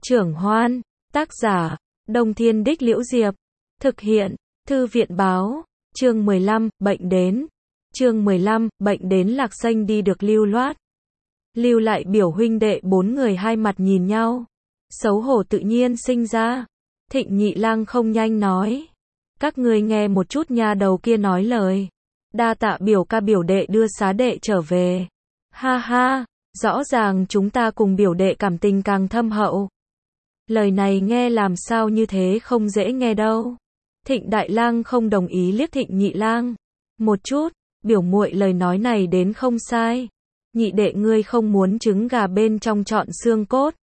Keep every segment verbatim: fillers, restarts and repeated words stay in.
Trưởng Hoan, tác giả, Đông Thiên Đích Liễu Diệp, thực hiện, Thư viện báo, chương mười lăm, bệnh đến. Chương mười lăm, bệnh đến. Lạc Xanh đi được lưu loát. Lưu lại biểu huynh đệ bốn người hai mặt nhìn nhau. Xấu hổ tự nhiên sinh ra. Thịnh Nhị Lang không nhanh nói. Các ngươi nghe một chút nha đầu kia nói lời. Đa tạ biểu ca biểu đệ đưa xá đệ trở về. Ha ha, rõ ràng chúng ta cùng biểu đệ cảm tình càng thâm hậu. Lời này nghe làm sao như thế không dễ nghe đâu. Thịnh Đại Lang không đồng ý liếc Thịnh Nhị Lang một chút, biểu muội lời nói này đến không sai. Nhị đệ ngươi không muốn trứng gà bên trong trọn xương cốt.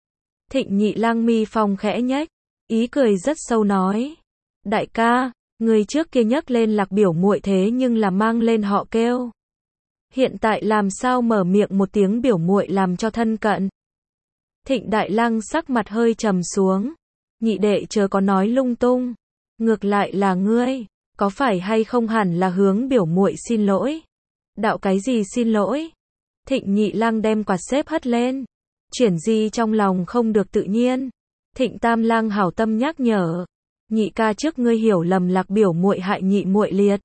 Thịnh Nhị Lang mi phong khẽ nhếch, ý cười rất sâu nói. Đại ca, người trước kia nhắc lên Lạc biểu muội thế nhưng là mang lên họ kêu. Hiện tại làm sao mở miệng một tiếng biểu muội làm cho thân cận. Thịnh Đại Lang sắc mặt hơi trầm xuống. Nhị đệ chớ có nói lung tung. Ngược lại là ngươi, có phải hay không hẳn là hướng biểu muội xin lỗi. Đạo cái gì xin lỗi? Thịnh Nhị Lang đem quạt xếp hất lên. Chuyển di trong lòng không được tự nhiên. Thịnh Tam Lang hảo tâm nhắc nhở. Nhị ca trước ngươi hiểu lầm Lạc biểu muội hại nhị muội liệt.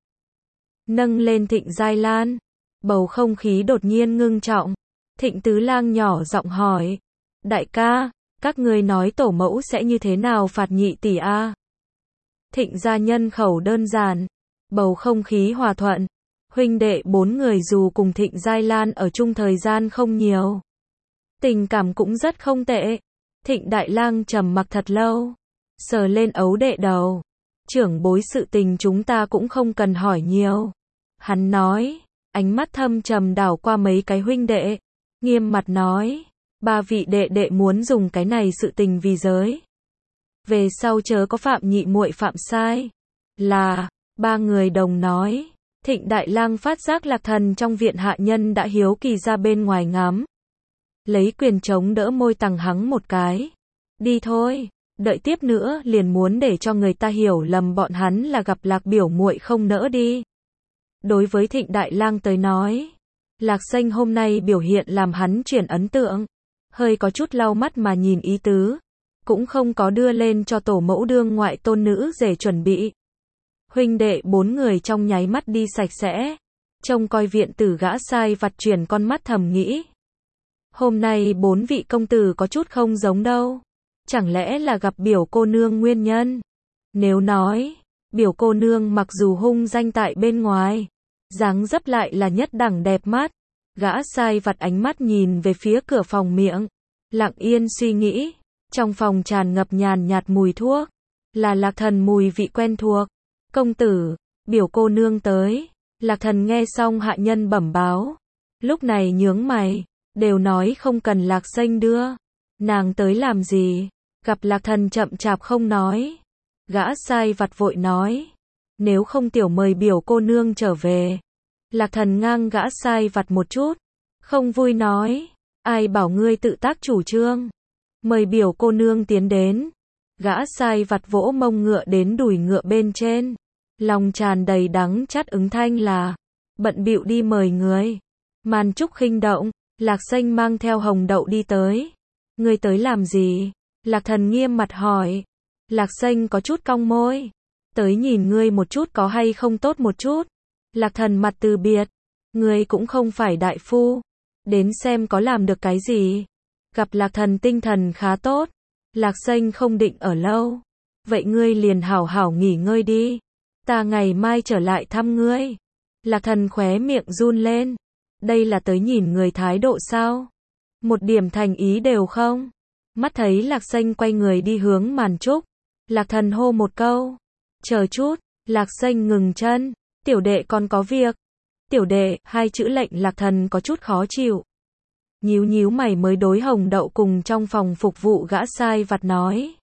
Nâng lên Thịnh Giai Lan. Bầu không khí đột nhiên ngưng trọng. Thịnh Tứ Lang nhỏ giọng hỏi. Đại ca, các ngươi nói tổ mẫu sẽ như thế nào phạt nhị tỷ a? Thịnh gia nhân khẩu đơn giản. Bầu không khí hòa thuận. Huynh đệ bốn người dù cùng Thịnh Giai Lan ở chung thời gian không nhiều. Tình cảm cũng rất không tệ. Thịnh Đại Lang trầm mặc thật lâu. Sờ lên ấu đệ đầu. Trưởng bối sự tình chúng ta cũng không cần hỏi nhiều. Hắn nói. Ánh mắt thâm trầm đảo qua mấy cái huynh đệ. Nghiêm mặt nói. Ba vị đệ đệ muốn dùng cái này sự tình vì giới. Về sau chớ có phạm nhị muội phạm sai. Là. Ba người đồng nói. Thịnh Đại Lang phát giác Lạc Thần trong viện hạ nhân đã hiếu kỳ ra bên ngoài ngắm. Lấy quyền chống đỡ môi tằng hắng một cái. Đi thôi. Đợi tiếp nữa liền muốn để cho người ta hiểu lầm bọn hắn là gặp Lạc biểu muội không nỡ đi. Đối với Thịnh Đại Lang tới nói. Lạc Xanh hôm nay biểu hiện làm hắn chuyển ấn tượng. Hơi có chút lau mắt mà nhìn ý tứ. Cũng không có đưa lên cho tổ mẫu đương ngoại tôn nữ rể chuẩn bị. Huynh đệ bốn người trong nháy mắt đi sạch sẽ. Trông coi viện tử gã sai vặt chuyển con mắt thầm nghĩ. Hôm nay bốn vị công tử có chút không giống đâu. Chẳng lẽ là gặp biểu cô nương nguyên nhân? Nếu nói, biểu cô nương mặc dù hung danh tại bên ngoài, dáng dấp lại là nhất đẳng đẹp mắt. Gã sai vặt ánh mắt nhìn về phía cửa phòng miệng. Lặng yên suy nghĩ. Trong phòng tràn ngập nhàn nhạt mùi thuốc. Là Lạc Thần mùi vị quen thuộc. Công tử, biểu cô nương tới. Lạc Thần nghe xong hạ nhân bẩm báo. Lúc này nhướng mày. Đều nói không cần Lạc Xanh đưa. Nàng tới làm gì? Gặp Lạc Thần chậm chạp không nói. Gã sai vặt vội nói. Nếu không tiểu mời biểu cô nương trở về. Lạc Thần ngang gã sai vặt một chút. Không vui nói. Ai bảo ngươi tự tác chủ trương. Mời biểu cô nương tiến đến. Gã sai vặt vỗ mông ngựa đến đùi ngựa bên trên. Lòng tràn đầy đắng chát ứng thanh là. Bận bịu đi mời người. Màn trúc khinh động. Lạc Xanh mang theo hồng đậu đi tới. Ngươi tới làm gì? Lạc Thần nghiêm mặt hỏi. Lạc Xanh có chút cong môi. Tới nhìn ngươi một chút có hay không tốt một chút. Lạc Thần mặt từ biệt. Ngươi cũng không phải đại phu. Đến xem có làm được cái gì. Gặp Lạc Thần tinh thần khá tốt. Lạc Xanh không định ở lâu. Vậy ngươi liền hảo hảo nghỉ ngơi đi. Ta ngày mai trở lại thăm ngươi. Lạc Thần khóe miệng run lên. Đây là tới nhìn người thái độ sao? Một điểm thành ý đều không? Mắt thấy Lạc Xanh quay người đi hướng màn trúc. Lạc Thần hô một câu. Chờ chút. Lạc Xanh ngừng chân. Tiểu đệ còn có việc. Tiểu đệ, hai chữ lệnh Lạc Thần có chút khó chịu. Nhíu nhíu mày mới đối hồng đậu cùng trong phòng phục vụ gã sai vặt nói.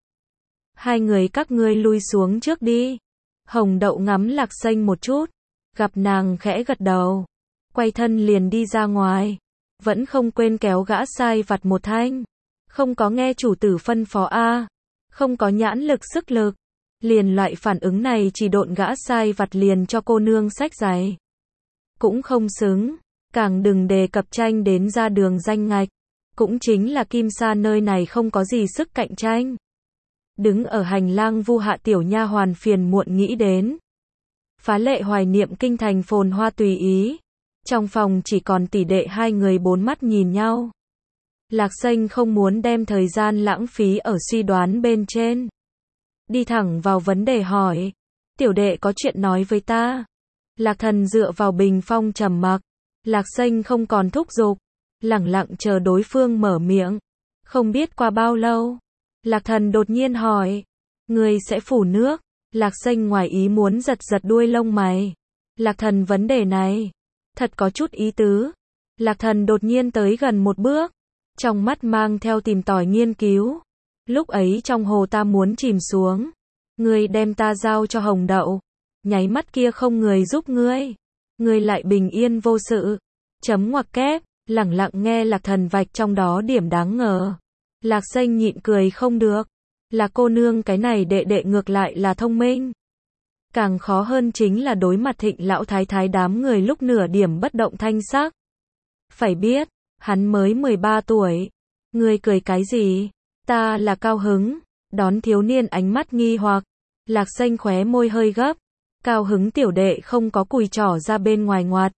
Hai người các ngươi lui xuống trước đi. Hồng đậu ngắm Lạc Xanh một chút. Gặp nàng khẽ gật đầu. Quay thân liền đi ra ngoài. Vẫn không quên kéo gã sai vặt một thanh. Không có nghe chủ tử phân phó a. Không có nhãn lực sức lực. Liền loại phản ứng này chỉ độn gã sai vặt liền cho cô nương xách giày. Cũng không xứng. Càng đừng đề cập tranh đến ra đường danh ngạch. Cũng chính là Kim Sa nơi này không có gì sức cạnh tranh. Đứng ở hành lang Vu Hạ tiểu nha hoàn phiền muộn nghĩ đến. Phá lệ hoài niệm kinh thành phồn hoa tùy ý. Trong phòng chỉ còn tỷ đệ hai người bốn mắt nhìn nhau. Lạc Xanh không muốn đem thời gian lãng phí ở suy đoán bên trên. Đi thẳng vào vấn đề hỏi. Tiểu đệ có chuyện nói với ta. Lạc Thần dựa vào bình phong trầm mặc. Lạc Xanh không còn thúc giục. Lẳng lặng chờ đối phương mở miệng. Không biết qua bao lâu. Lạc Thần đột nhiên hỏi. Người sẽ phủ nước. Lạc Xanh ngoài ý muốn giật giật đuôi lông mày. Lạc Thần vấn đề này. Thật có chút ý tứ. Lạc Thần đột nhiên tới gần một bước. Trong mắt mang theo tìm tòi nghiên cứu. Lúc ấy trong hồ ta muốn chìm xuống. Ngươi đem ta giao cho Hồng Đậu. Nháy mắt kia không người giúp ngươi. Ngươi lại bình yên vô sự. Chấm ngoặc kép. Lẳng lặng nghe Lạc Thần vạch trong đó điểm đáng ngờ. Lạc Xanh nhịn cười không được. Là cô nương cái này đệ đệ ngược lại là thông minh. Càng khó hơn chính là đối mặt Thịnh lão thái thái đám người lúc nửa điểm bất động thanh sắc. Phải biết, hắn mới mười ba tuổi. Ngươi cười cái gì? Ta là cao hứng. Đón thiếu niên ánh mắt nghi hoặc. Lạc Xanh khóe môi hơi gấp. Cao hứng tiểu đệ không có cùi trỏ ra bên ngoài ngoặt.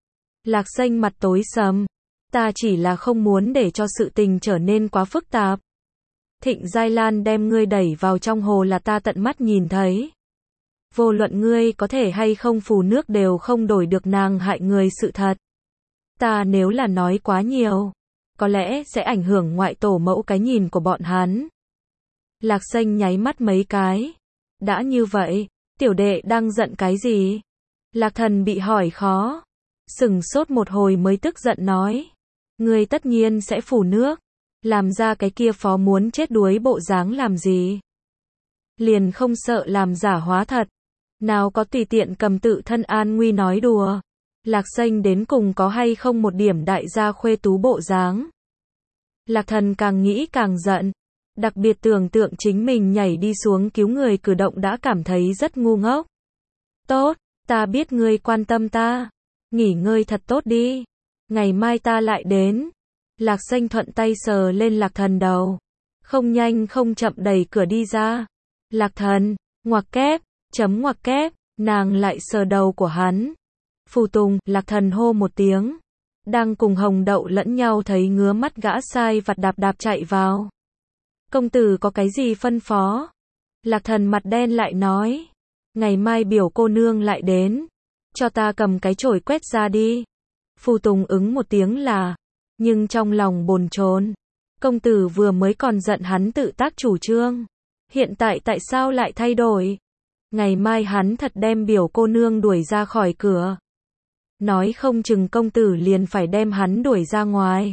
Lạc Xanh mặt tối sầm. Ta chỉ là không muốn để cho sự tình trở nên quá phức tạp. Thịnh Giai Lan đem ngươi đẩy vào trong hồ là ta tận mắt nhìn thấy. Vô luận ngươi có thể hay không phù nước đều không đổi được nàng hại người sự thật. Ta nếu là nói quá nhiều, có lẽ sẽ ảnh hưởng ngoại tổ mẫu cái nhìn của bọn hắn. Lạc Xanh nháy mắt mấy cái. Đã như vậy, tiểu đệ đang giận cái gì? Lạc Thần bị hỏi khó. Sừng sốt một hồi mới tức giận nói. Ngươi tất nhiên sẽ phủ nước. Làm ra cái kia phó muốn chết đuối bộ dáng làm gì? Liền không sợ làm giả hóa thật. Nào có tùy tiện cầm tự thân an nguy nói đùa. Lạc Xanh đến cùng có hay không một điểm đại gia khuê tú bộ dáng. Lạc Thần càng nghĩ càng giận. Đặc biệt tưởng tượng chính mình nhảy đi xuống cứu người cử động đã cảm thấy rất ngu ngốc. Tốt, ta biết ngươi quan tâm ta. Nghỉ ngơi thật tốt đi. Ngày mai ta lại đến. Lạc Xanh thuận tay sờ lên Lạc Thần đầu. Không nhanh không chậm đẩy cửa đi ra. Lạc Thần, ngoặc kép, chấm ngoặc kép, nàng lại sờ đầu của hắn. Phù Tùng, Lạc Thần hô một tiếng. Đang cùng Hồng Đậu lẫn nhau thấy ngứa mắt gã sai vặt đạp đạp chạy vào. Công tử có cái gì phân phó? Lạc Thần mặt đen lại nói. Ngày mai biểu cô nương lại đến. Cho ta cầm cái chổi quét ra đi. Phù Tùng ứng một tiếng là. Nhưng trong lòng bồn chồn. Công tử vừa mới còn giận hắn tự tác chủ trương. Hiện tại tại sao lại thay đổi? Ngày mai hắn thật đem biểu cô nương đuổi ra khỏi cửa. Nói không chừng công tử liền phải đem hắn đuổi ra ngoài.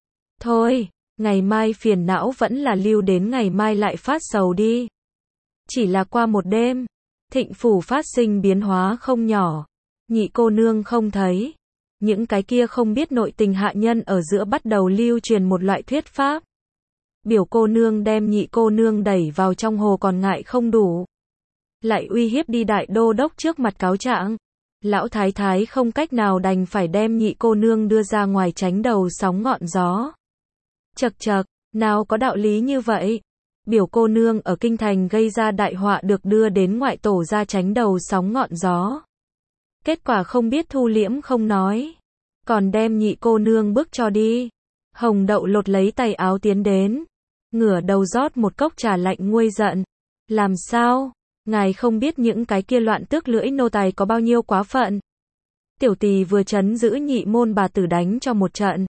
Thôi, ngày mai phiền não vẫn là lưu đến ngày mai lại phát sầu đi. Chỉ là qua một đêm, Thịnh phủ phát sinh biến hóa không nhỏ. Nhị cô nương không thấy. Những cái kia không biết nội tình hạ nhân ở giữa bắt đầu lưu truyền một loại thuyết pháp. Biểu cô nương đem nhị cô nương đẩy vào trong hồ còn ngại không đủ. Lại uy hiếp đi đại đô đốc trước mặt cáo trạng. Lão thái thái không cách nào đành phải đem nhị cô nương đưa ra ngoài tránh đầu sóng ngọn gió. Chậc chậc, nào có đạo lý như vậy. Biểu cô nương ở kinh thành gây ra đại họa được đưa đến ngoại tổ ra tránh đầu sóng ngọn gió. Kết quả không biết thu liễm không nói. Còn đem nhị cô nương bước cho đi. Hồng Đậu lột lấy tay áo tiến đến. Ngửa đầu rót một cốc trà lạnh nguôi giận. Làm sao? Ngài không biết những cái kia loạn tước lưỡi nô tài có bao nhiêu quá phận. Tiểu tỳ vừa trấn giữ nhị môn bà tử đánh cho một trận.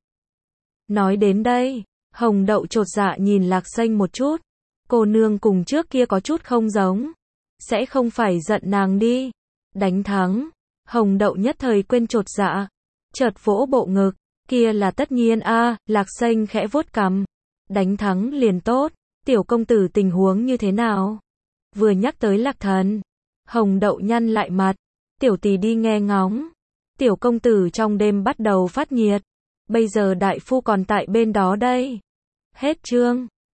Nói đến đây, Hồng Đậu chột dạ nhìn Lạc Xanh một chút. Cô nương cùng trước kia có chút không giống. Sẽ không phải giận nàng đi. Đánh thắng. Hồng Đậu nhất thời quên chột dạ. Chợt vỗ bộ ngực. Kia là tất nhiên a. À, Lạc Xanh khẽ vuốt cằm. Đánh thắng liền tốt. Tiểu công tử tình huống như thế nào? Vừa nhắc tới Lạc Thần, Hồng Đậu nhăn lại mặt. Tiểu tỳ đi nghe ngóng. Tiểu công tử trong đêm bắt đầu phát nhiệt. Bây giờ đại phu còn tại bên đó đây. Hết chương.